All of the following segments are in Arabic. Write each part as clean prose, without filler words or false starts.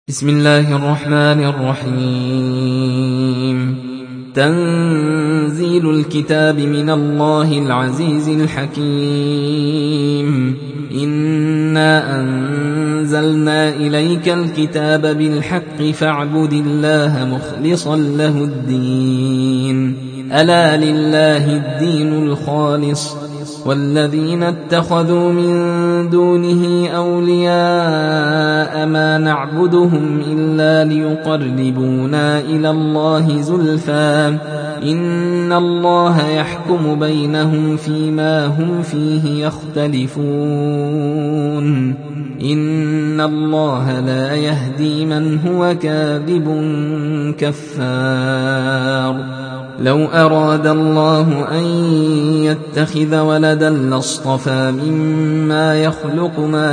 بسم الله الرحمن الرحيم. تنزيل الكتاب من الله العزيز الحكيم. إنا أنزلنا إليك الكتاب بالحق فاعبد الله مخلصا له الدين. ألا لله الدين الخالص والذين اتخذوا من دونه أولياء ما نعبدهم إلا ليقربونا إلى الله زلفى إن الله يحكم بينهم فيما هم فيه يختلفون إن الله لا يهدي من هو كاذب كفار. لو أراد الله أن يتخذ ولدا لاصطفى مما يخلق ما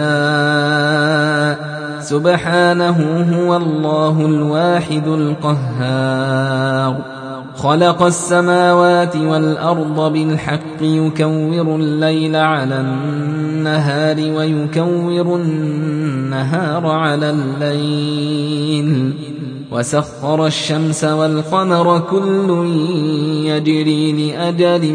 يشاء سبحانه هو الله الواحد القهار. خلق السماوات والأرض بالحق يكور الليل على النهار ويكور النهار على الليل وسخر الشمس والقمر كل يجري لأجل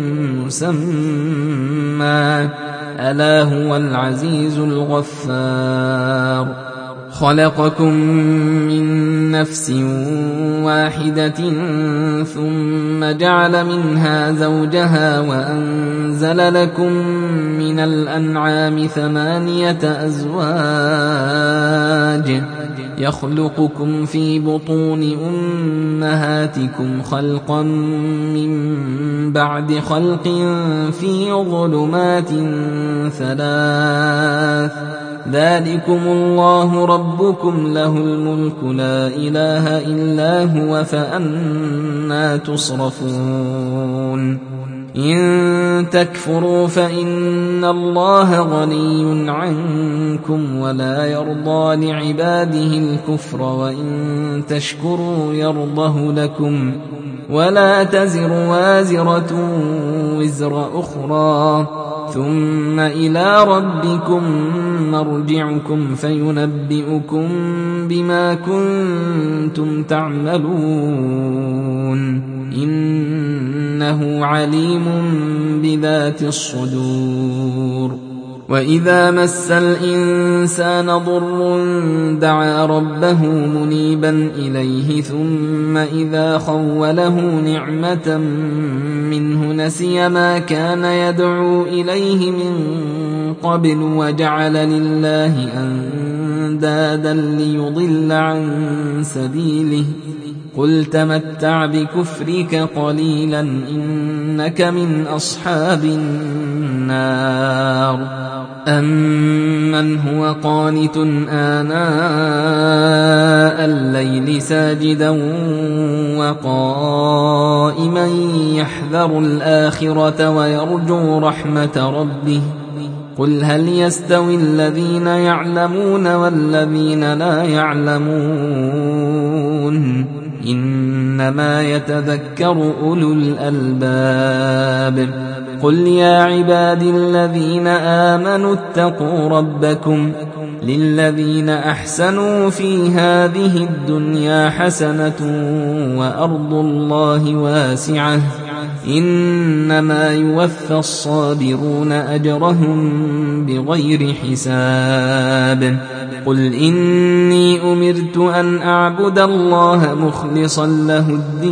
مسمى ألا هو العزيز الغفار. خلقكم من نفس واحدة ثم جعل منها زوجها وأنزل لكم من الأنعام 8 أزواج يخلقكم في بطون أمهاتكم خلقا من بعد خلق في ظلمات 3 ذلكم الله ربكم له الملك لا إله إلا هو فأنى تصرفون. إن تكفروا فإن الله غني عنكم ولا يرضى لعباده الكفر وإن تشكروا يرضه لكم ولا تزر وازرة وزر أخرى ثم إلى ربكم مرجعكم فينبئكم بما كنتم تعملون إنه عليم بذات الصدور. وإذا مس الإنسان ضر دعا ربه منيبا إليه ثم إذا خوله نعمة منه نسي ما كان يدعو إليه من قبل وجعل لله أندادا ليضل عن سبيله قل تمتع بكفرك قليلا إنك من أصحاب النار. أمن هو قانت آناء الليل ساجدا وقائما يحذر الآخرة ويرجو رحمة ربه قل هل يستوي الذين يعلمون والذين لا يعلمون إنما يتذكر أولو الألباب. قل يا عبادي الذين آمنوا اتقوا ربكم للذين أحسنوا في هذه الدنيا حسنة وأرض الله واسعة إنما يوفى الصابرون أجرهم بغير حساب. قل إني أمرت أن أعبد الله مخلصا له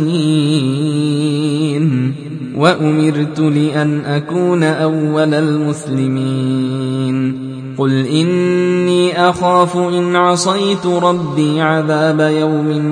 الدين وأمرت لأن أكون أول المسلمين. قل إني أخاف إن عصيت ربي عذاب يوم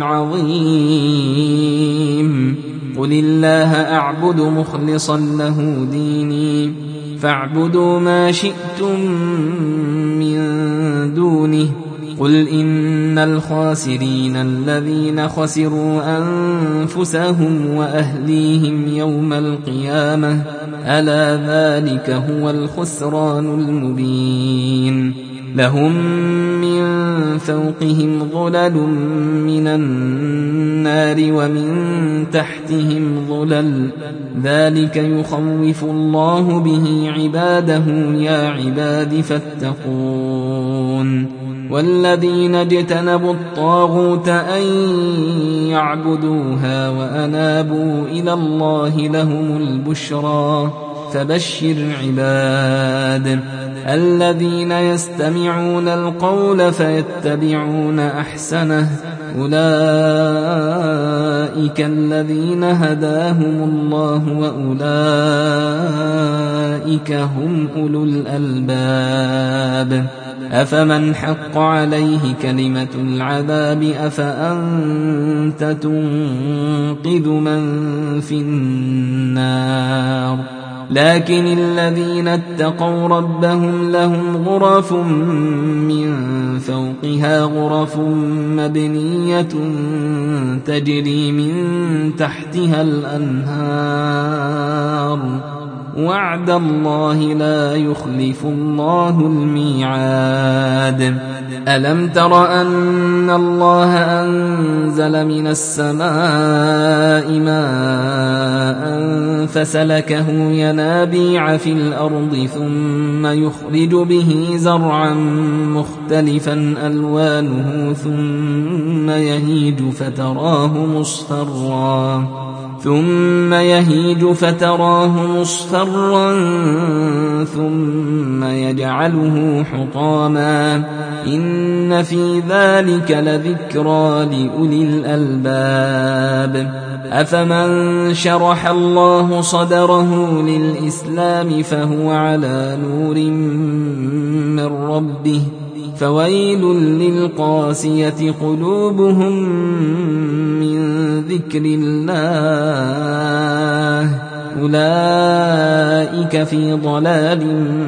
عظيم. قل الله أعبد مخلصا له ديني فاعبدوا ما شئتم من دونه. قل إن الخاسرين الذين خسروا أنفسهم وأهليهم يوم القيامة ألا ذلك هو الخسران المبين. لهم من فوقهم ظلل من النار ومن تحتهم ظلل ذلك يخوف الله به عباده يا عباد فاتقون. والذين اجتنبوا الطاغوت أن يعبدوها وأنابوا إلى الله لهم البشرى فبشر عباد الذين يستمعون القول فيتبعون أحسنه أولئك الذين هداهم الله وأولئك هم أولو الألباب أفمن حق عليه كلمة العذاب أفأنت تنقذ من في النار لكن الذين اتقوا ربهم لهم غرف من فوقها غرف مبنية تجري من تحتها الأنهار وعد الله لا يخلف الله الميعاد ألم تر أن الله أنزل من السماء ماء فسلكه ينابيع في الأرض ثم يخرج به زرعا مختلفا ألوانه ثم يهيج فتراه مصفرا ثم يجعله حطاما إن في ذلك لذكرى لأولي الألباب أفمن شرح الله صدره للإسلام فهو على نور من ربه فويل للقاسية قلوبهم من ذكر الله أولئك في ضلال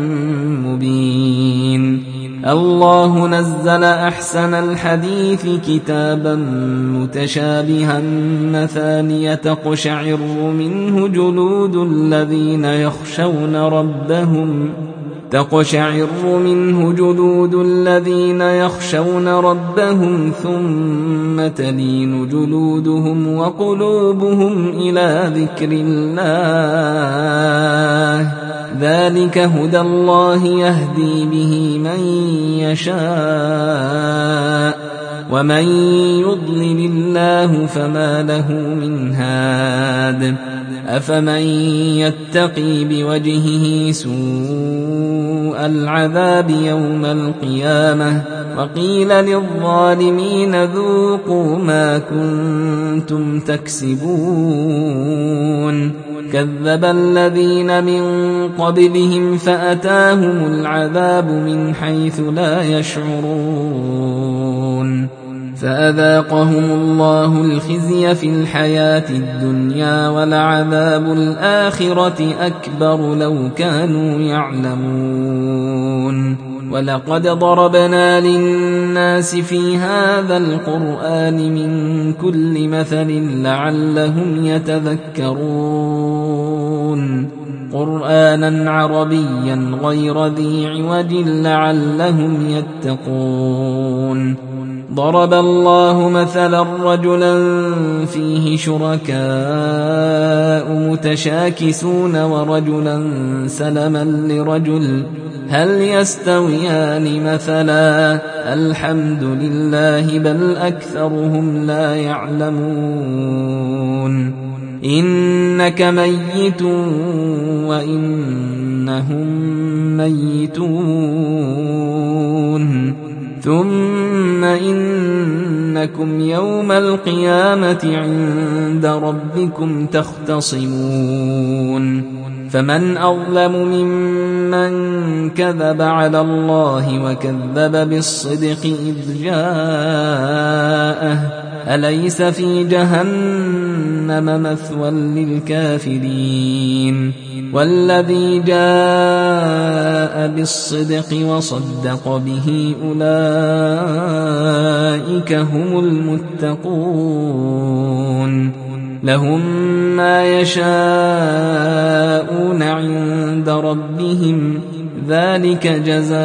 مبين الله نزل أحسن الحديث كتابا متشابها مثانية تقشعر منه جلود الذين يخشون ربهم ثم تلين جلودهم وقلوبهم إلى ذكر الله ذلك هدى الله يهدي به من يشاء ومن يضلل الله فما له من هاد أفمن يتقي بوجهه سوء العذاب يوم القيامة وقيل للظالمين ذوقوا ما كنتم تكسبون كذب الذين من قبلهم فأتاهم العذاب من حيث لا يشعرون فأذاقهم الله الخزي في الحياة الدنيا ولعذاب الآخرة أكبر لو كانوا يعلمون ولقد ضربنا للناس في هذا القرآن من كل مثل لعلهم يتذكرون قرآنا عربيا غير ذي عوج لعلهم يتقون ضرب الله مثلا رجلا فيه شركاء متشاكسون ورجلا سلما لرجل هل يستويان مثلا الحمد لله بل أكثرهم لا يعلمون إنك ميت وإنهم ميتون ثم إنكم يوم القيامة عند ربكم تختصمون فمن أظلم ممن كذب على الله وكذب بالصدق إذ جاءه أليس في جهنم مثوى للكافرين والذي جاء بالصدق وصدق به أولئك هم المتقون لهم ما يشاءون عند ربهم ذلك جزاء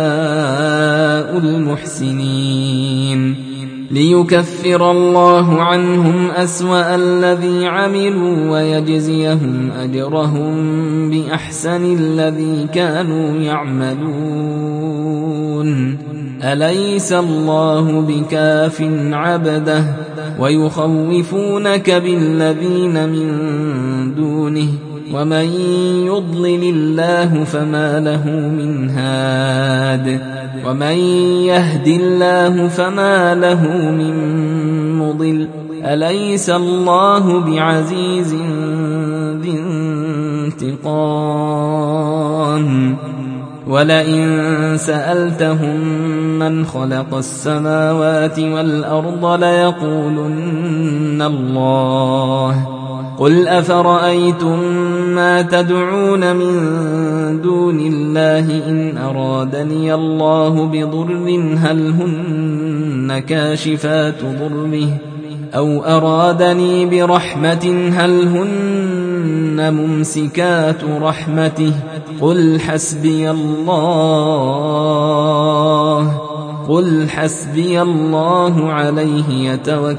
المحسنين ليكفر الله عنهم أسوأ الذي عملوا ويجزيهم أجرهم بأحسن الذي كانوا يعملون أليس الله بكاف عبده ويخوفونك بالذين من دونه ومن يضلل الله فما له من هاد ومن يهد الله فما له من مضل أليس الله بعزيز ذي انتقام ولئن سألتهم من خلق السماوات والأرض ليقولن الله قل أفرأيتم ما تدعون من دون الله إن أرادني الله بضر هل هن كاشفات ضره أو أرادني برحمة هل هن ممسكات رحمته قل حسبي الله عليه يتوكل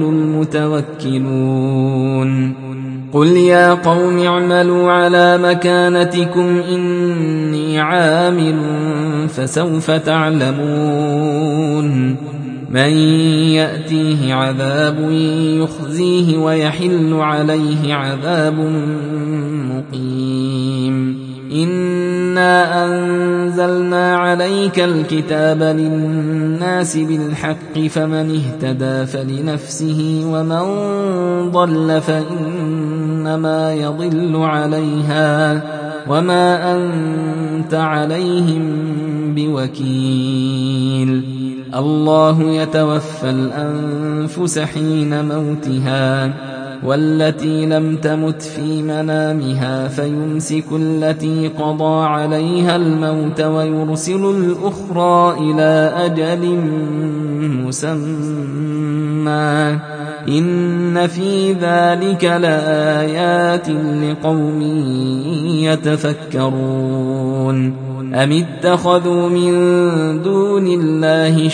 المتوكلون قل يا قوم اعملوا على مكانتكم إني عامل فسوف تعلمون من يأتيه عذاب يخزيه ويحل عليه عذاب مقيم إنا أنزلنا عليك الكتاب للناس بالحق فمن اهتدى فلنفسه ومن ضل فإنما يضل عليها وما أنت عليهم بوكيل الله يتوفى الأنفس حين موتها والتي لم تمت في منامها فيمسك التي قضى عليها الموت ويرسل الأخرى إلى أجل مسمى إن في ذلك لآيات لقوم يتفكرون أم اتخذوا من دون الله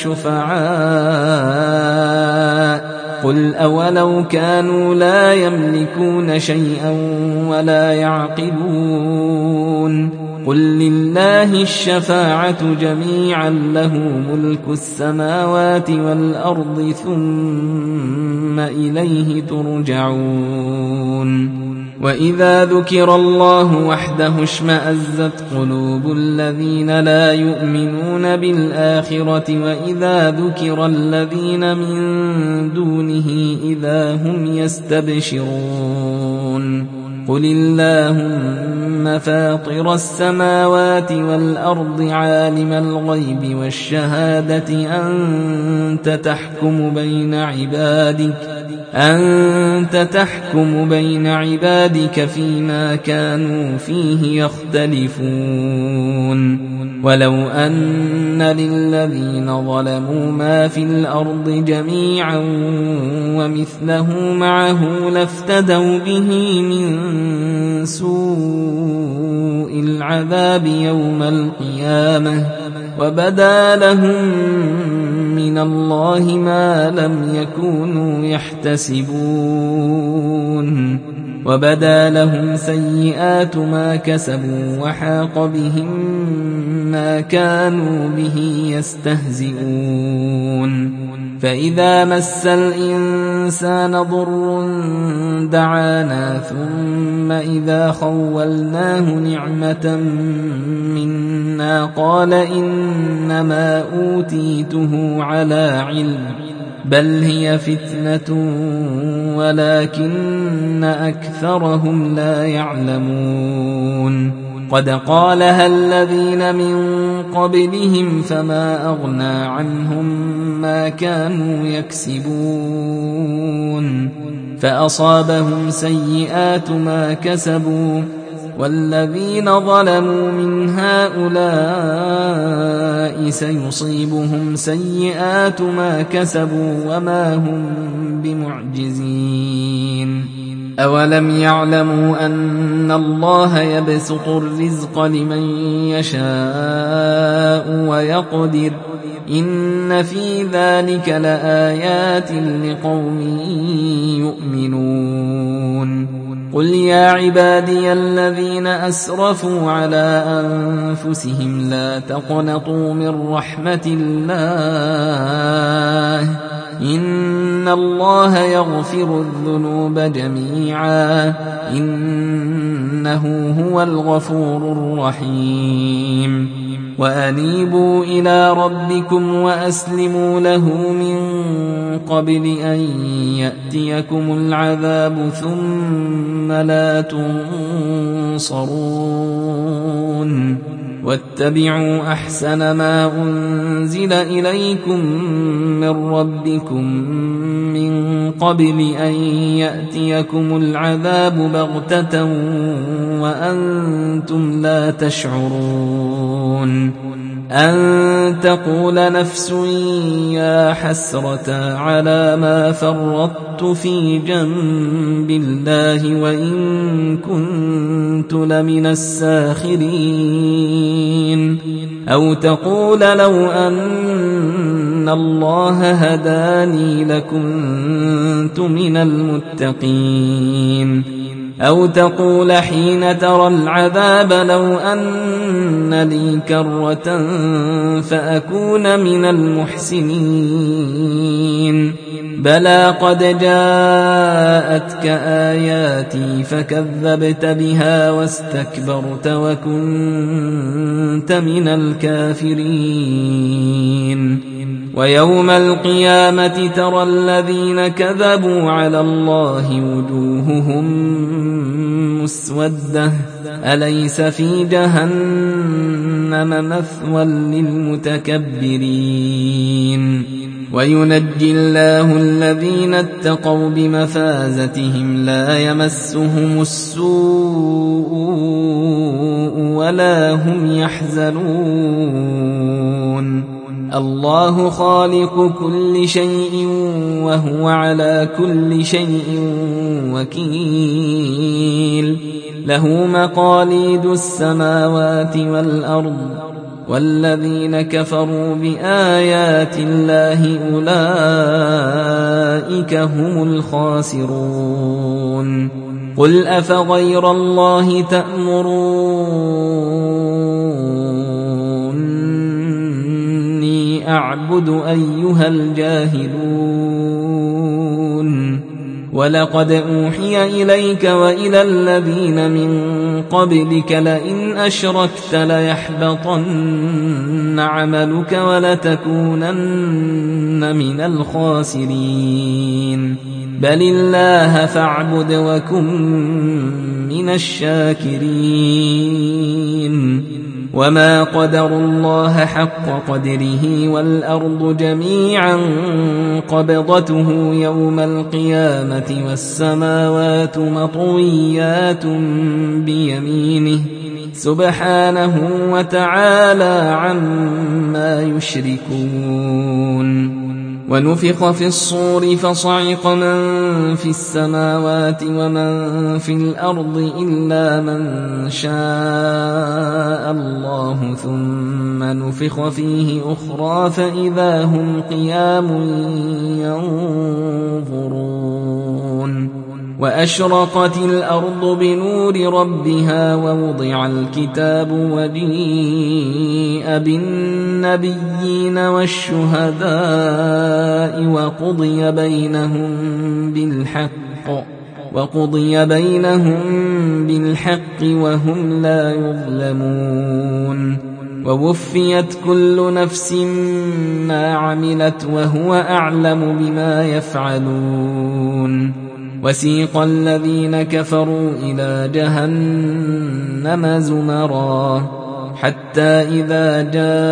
شفعاء قل أولو كانوا لا يملكون شيئا ولا يعقلون قل لله الشفاعة جميعا له ملك السماوات والأرض ثم إليه ترجعون وإذا ذكر الله وحده اشمأزت قلوب الذين لا يؤمنون بالآخرة وإذا ذكر الذين من دونه إذا هم يستبشرون قل اللهم فاطر السماوات والأرض عالم الغيب والشهادة أنت تحكم بين عبادك فيما كانوا فيه يختلفون ولو أن للذين ظلموا ما في الأرض جميعا ومثله معه لافتدوا به من سوء العذاب يوم القيامة وبدا لهم من الله ما لم يكونوا يحتسبون وبدا لهم سيئات ما كسبوا وحاق بهم ما كانوا به يستهزئون فإذا مس الإنسان ضر دعانا ثم إذا خولناه نعمة منا قال إنما أوتيته على علم بل هي فتنة ولكن أكثرهم لا يعلمون قد قالها الذين من قبلهم فما أغنى عنهم ما كانوا يكسبون فأصابهم سيئات ما كسبوا والذين ظلموا من هؤلاء سيصيبهم سيئات ما كسبوا وما هم بمعجزين أولم يعلموا أن الله يبسط الرزق لمن يشاء ويقدر إن في ذلك لآيات لقوم يؤمنون قل يا عبادي الذين أسرفوا على أنفسهم لا تقنطوا من رحمة الله إن الله يغفر الذنوب جميعا إنه هو الغفور الرحيم وأنيبوا إلى ربكم وأسلموا له من قبل أن يأتيكم العذاب ثم لا تنصرون واتبعوا أحسن ما أنزل إليكم من ربكم من قبل أن يأتيكم العذاب بغتة وأنتم لا تشعرون أن تقول نفس يا حسرة على ما فرطت في جنب الله وإن كنت لمن الساخرين أو تقول لو أن الله هداني لكنت من المتقين أو تقول حين ترى العذاب لو أن لي كرة فأكون من المحسنين بلى قد جاءتك آياتي فكذبت بها واستكبرت وكنت من الكافرين ويوم القيامة ترى الذين كذبوا على الله وجوههم مسودة أليس في جهنم مثوى للمتكبرين وينجي الله الذين اتقوا بمفازتهم لا يمسهم السوء ولا هم يحزنون الله خالق كل شيء وهو على كل شيء وكيل له مقاليد السماوات والأرض والذين كفروا بآيات الله أولئك هم الخاسرون قل أفغير الله تأمروني أعبد أيها الجاهلون ولقد أوحي إليك وإلى الذين من قبلك لئن أشركت ليحبطن عملك ولتكونن من الخاسرين بل الله فاعبد وكن من الشاكرين وما قدروا الله حق قدره والأرض جميعا قبضته يوم القيامة والسماوات مطويات بيمينه سبحانه وتعالى عما يشركون ونفخ في الصور فصعق من في السماوات ومن في الأرض إلا من شاء الله ثم نفخ فيه أخرى فإذا هم قيام ينظرون وأشرقت الأرض بنور ربها ووضع الكتاب وجيء بالنبيين والشهداء وقضي بينهم بالحق وهم لا يظلمون ووفيت كل نفس ما عملت وهو أعلم بما يفعلون وسيق الذين كفروا إلى جهنم زمرا حتى إذا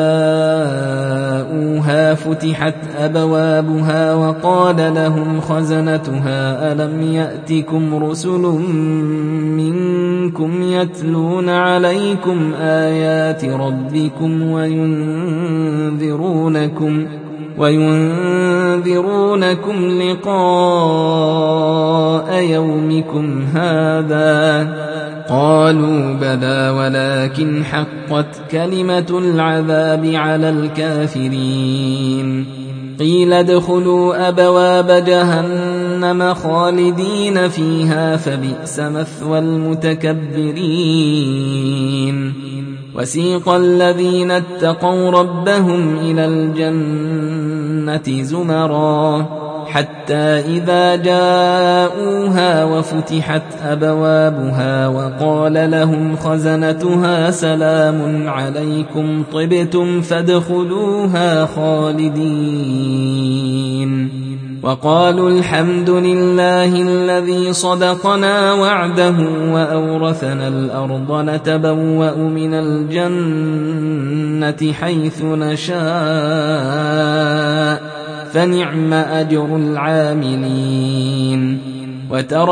جاءوها فتحت أبوابها وقال لهم خزنتها ألم يأتكم رسل منكم يتلون عليكم آيات ربكم وينذرونكم لقاء يومكم هذا قالوا بلى ولكن حقت كلمة العذاب على الكافرين قيل ادخلوا أبواب جهنم خالدين فيها فبئس مثوى المتكبرين وسيق الذين اتقوا ربهم إلى الجنة زمرا حتى إذا جاءوها وفتحت أبوابها وقال لهم خزنتها سلام عليكم طبتم فادخلوها خالدين وقالوا الحمد لله الذي صدقنا وعده وأورثنا الأرض نتبوأ من الجنة حيث نشاء فنعم أجر العاملين وترى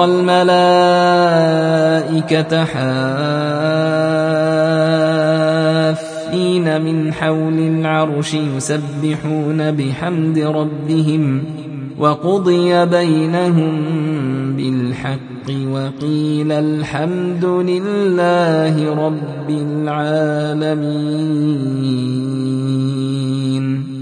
الملائكة حافين من حول العرش يسبحون بحمد ربهم وقضي بينهم بالحق وقيل الحمد لله رب العالمين.